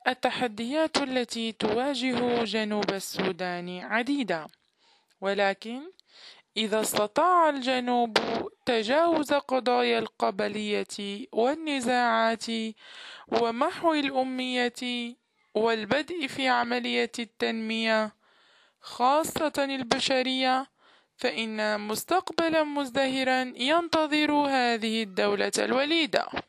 التحديات التي تواجه جنوب السودان عديدة، ولكن إذا استطاع الجنوب تجاوز قضايا القبلية والنزاعات ومحو الأمية والبدء في عملية التنمية خاصة البشرية، فإن مستقبلا مزدهرا ينتظر هذه الدولة الوليدة.